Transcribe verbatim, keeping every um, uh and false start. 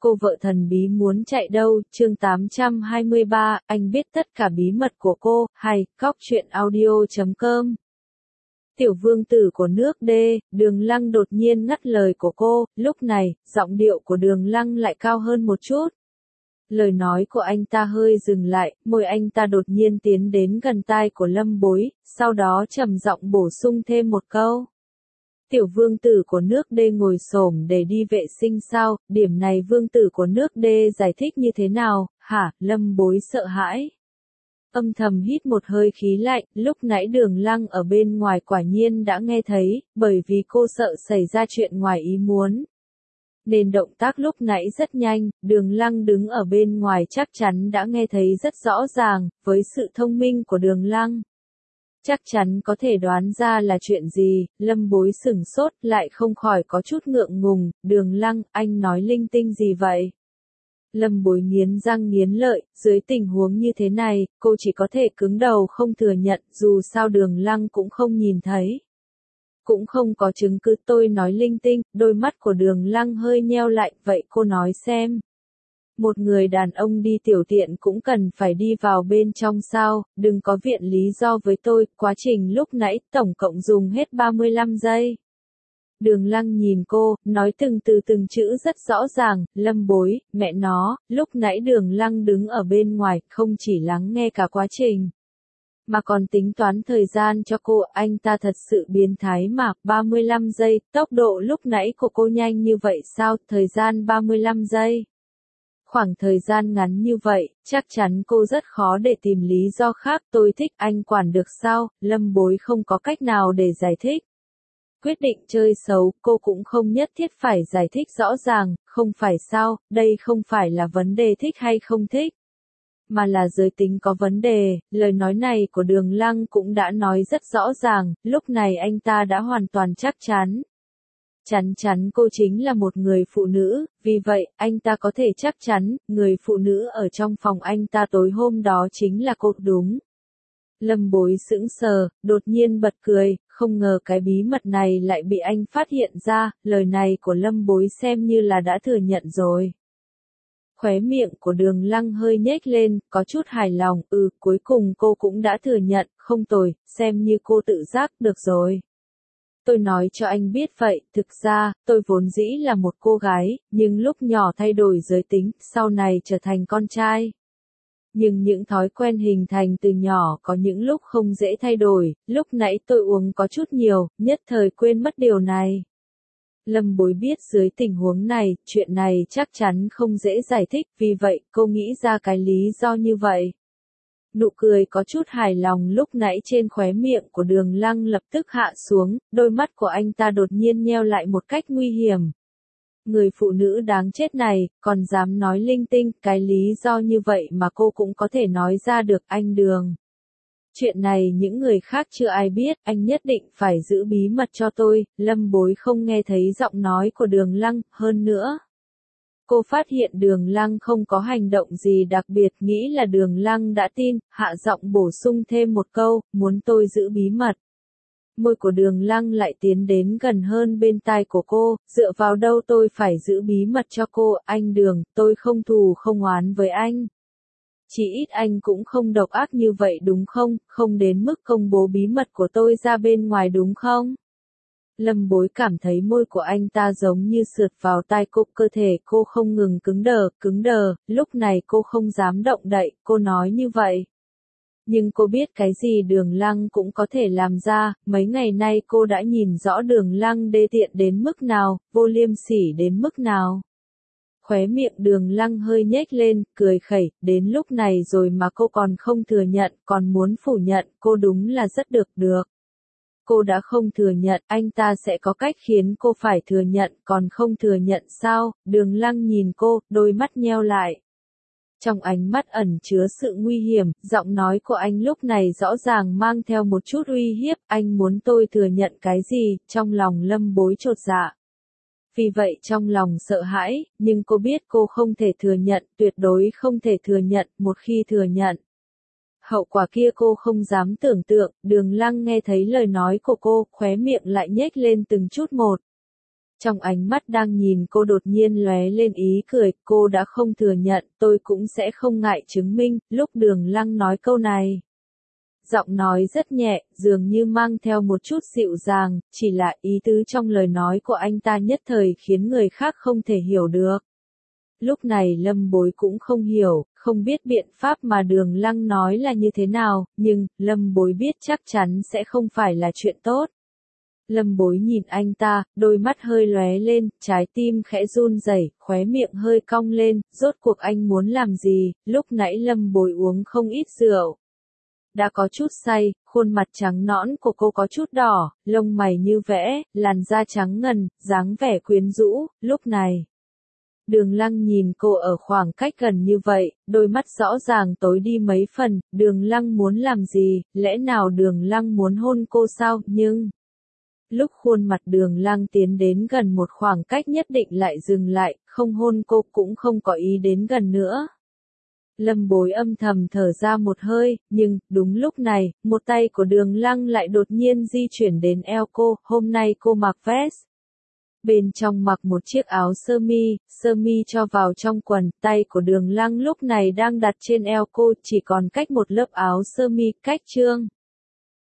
Cô vợ thần bí muốn chạy đâu, chương tám trăm hai mươi ba, anh biết tất cả bí mật của cô, hay, cóc truyện audio chấm com. Tiểu vương tử của nước D, Đường Lăng đột nhiên ngắt lời của cô, lúc này, giọng điệu của Đường Lăng lại cao hơn một chút. Lời nói của anh ta hơi dừng lại, môi anh ta đột nhiên tiến đến gần tai của Lâm Bối, sau đó trầm giọng bổ sung thêm một câu. Tiểu vương tử của nước D ngồi xổm để đi vệ sinh sao, điểm này vương tử của nước D giải thích như thế nào, hả, Lâm Bối sợ hãi. Âm thầm hít một hơi khí lạnh, lúc nãy Đường Lăng ở bên ngoài quả nhiên đã nghe thấy, bởi vì cô sợ xảy ra chuyện ngoài ý muốn. Nên động tác lúc nãy rất nhanh, Đường Lăng đứng ở bên ngoài chắc chắn đã nghe thấy rất rõ ràng, với sự thông minh của Đường Lăng. Chắc chắn có thể đoán ra là chuyện gì, Lâm Bối sửng sốt lại không khỏi có chút ngượng ngùng, Đường Lăng, anh nói linh tinh gì vậy? Lâm Bối nghiến răng nghiến lợi, dưới tình huống như thế này, cô chỉ có thể cứng đầu không thừa nhận, dù sao Đường Lăng cũng không nhìn thấy. Cũng không có chứng cứ tôi nói linh tinh, đôi mắt của Đường Lăng hơi nheo lại, vậy cô nói xem. Một người đàn ông đi tiểu tiện cũng cần phải đi vào bên trong sao, đừng có viện lý do với tôi, quá trình lúc nãy tổng cộng dùng hết ba mươi lăm giây. Đường Lăng nhìn cô, nói từng từ từng chữ rất rõ ràng, Lâm Bối, mẹ nó, lúc nãy Đường Lăng đứng ở bên ngoài, không chỉ lắng nghe cả quá trình, mà còn tính toán thời gian cho cô, anh ta thật sự biến thái mà, ba mươi lăm giây, tốc độ lúc nãy của cô nhanh như vậy sao, thời gian ba mươi lăm giây. Khoảng thời gian ngắn như vậy, chắc chắn cô rất khó để tìm lý do khác, tôi thích anh quản được sao, Lâm Bối không có cách nào để giải thích. Quyết định chơi xấu, cô cũng không nhất thiết phải giải thích rõ ràng, không phải sao, đây không phải là vấn đề thích hay không thích, mà là giới tính có vấn đề, lời nói này của Đường Lăng cũng đã nói rất rõ ràng, lúc này anh ta đã hoàn toàn chắc chắn. Chắn chắn cô chính là một người phụ nữ, vì vậy, anh ta có thể chắc chắn, người phụ nữ ở trong phòng anh ta tối hôm đó chính là cô, đúng. Lâm Bối sững sờ, đột nhiên bật cười, không ngờ cái bí mật này lại bị anh phát hiện ra, lời này của Lâm Bối xem như là đã thừa nhận rồi. Khóe miệng của Đường Lăng hơi nhếch lên, có chút hài lòng, ừ, cuối cùng cô cũng đã thừa nhận, không tồi, xem như cô tự giác được rồi. Tôi nói cho anh biết vậy, thực ra, tôi vốn dĩ là một cô gái, nhưng lúc nhỏ thay đổi giới tính, sau này trở thành con trai. Nhưng những thói quen hình thành từ nhỏ có những lúc không dễ thay đổi, lúc nãy tôi uống có chút nhiều, nhất thời quên mất điều này. Lâm Bối biết dưới tình huống này, chuyện này chắc chắn không dễ giải thích, vì vậy cô nghĩ ra cái lý do như vậy. Nụ cười có chút hài lòng lúc nãy trên khóe miệng của Đường Lăng lập tức hạ xuống, đôi mắt của anh ta đột nhiên nheo lại một cách nguy hiểm. Người phụ nữ đáng chết này, còn dám nói linh tinh, cái lý do như vậy mà cô cũng có thể nói ra được, anh Đường. Chuyện này những người khác chưa ai biết, anh nhất định phải giữ bí mật cho tôi, Lâm Bối không nghe thấy giọng nói của Đường Lăng, hơn nữa. Cô phát hiện Đường Lăng không có hành động gì đặc biệt, nghĩ là Đường Lăng đã tin, hạ giọng bổ sung thêm một câu, muốn tôi giữ bí mật. Môi của Đường Lăng lại tiến đến gần hơn bên tai của cô, dựa vào đâu tôi phải giữ bí mật cho cô, anh Đường, tôi không thù không oán với anh. Chỉ ít anh cũng không độc ác như vậy đúng không, không đến mức công bố bí mật của tôi ra bên ngoài đúng không? Lâm Bối cảm thấy môi của anh ta giống như sượt vào tai cô, cơ thể cô không ngừng cứng đờ, cứng đờ, lúc này cô không dám động đậy, cô nói như vậy. Nhưng cô biết cái gì Đường Lăng cũng có thể làm ra, mấy ngày nay cô đã nhìn rõ Đường Lăng đê tiện đến mức nào, vô liêm sỉ đến mức nào. Khóe miệng Đường Lăng hơi nhếch lên, cười khẩy, đến lúc này rồi mà cô còn không thừa nhận, còn muốn phủ nhận, cô đúng là rất được được. Cô đã không thừa nhận, anh ta sẽ có cách khiến cô phải thừa nhận, còn không thừa nhận sao, Đường Lăng nhìn cô, đôi mắt nheo lại. Trong ánh mắt ẩn chứa sự nguy hiểm, giọng nói của anh lúc này rõ ràng mang theo một chút uy hiếp, anh muốn tôi thừa nhận cái gì, trong lòng Lâm Bối chột dạ. Vì vậy trong lòng sợ hãi, nhưng cô biết cô không thể thừa nhận, tuyệt đối không thể thừa nhận, một khi thừa nhận. Hậu quả kia cô không dám tưởng tượng, Đường Lăng nghe thấy lời nói của cô, khóe miệng lại nhếch lên từng chút một. Trong ánh mắt đang nhìn cô đột nhiên lóe lên ý cười, cô đã không thừa nhận, tôi cũng sẽ không ngại chứng minh, lúc Đường Lăng nói câu này. Giọng nói rất nhẹ, dường như mang theo một chút dịu dàng, chỉ là ý tứ trong lời nói của anh ta nhất thời khiến người khác không thể hiểu được. Lúc này Lâm Bối cũng không hiểu, không biết biện pháp mà Đường Lăng nói là như thế nào, nhưng, Lâm Bối biết chắc chắn sẽ không phải là chuyện tốt. Lâm Bối nhìn anh ta, đôi mắt hơi lóe lên, trái tim khẽ run rẩy, khóe miệng hơi cong lên, rốt cuộc anh muốn làm gì, lúc nãy Lâm Bối uống không ít rượu. Đã có chút say, khuôn mặt trắng nõn của cô có chút đỏ, lông mày như vẽ, làn da trắng ngần, dáng vẻ quyến rũ, lúc này. Đường Lăng nhìn cô ở khoảng cách gần như vậy, đôi mắt rõ ràng tối đi mấy phần, Đường Lăng muốn làm gì, lẽ nào Đường Lăng muốn hôn cô sao, nhưng... Lúc khuôn mặt Đường Lăng tiến đến gần một khoảng cách nhất định lại dừng lại, không hôn cô cũng không có ý đến gần nữa. Lâm Bối âm thầm thở ra một hơi, nhưng, đúng lúc này, một tay của Đường Lăng lại đột nhiên di chuyển đến eo cô, hôm nay cô mặc vest. Bên trong mặc một chiếc áo sơ mi, sơ mi cho vào trong quần, tay của Đường Lăng lúc này đang đặt trên eo cô, chỉ còn cách một lớp áo sơ mi, cách trương.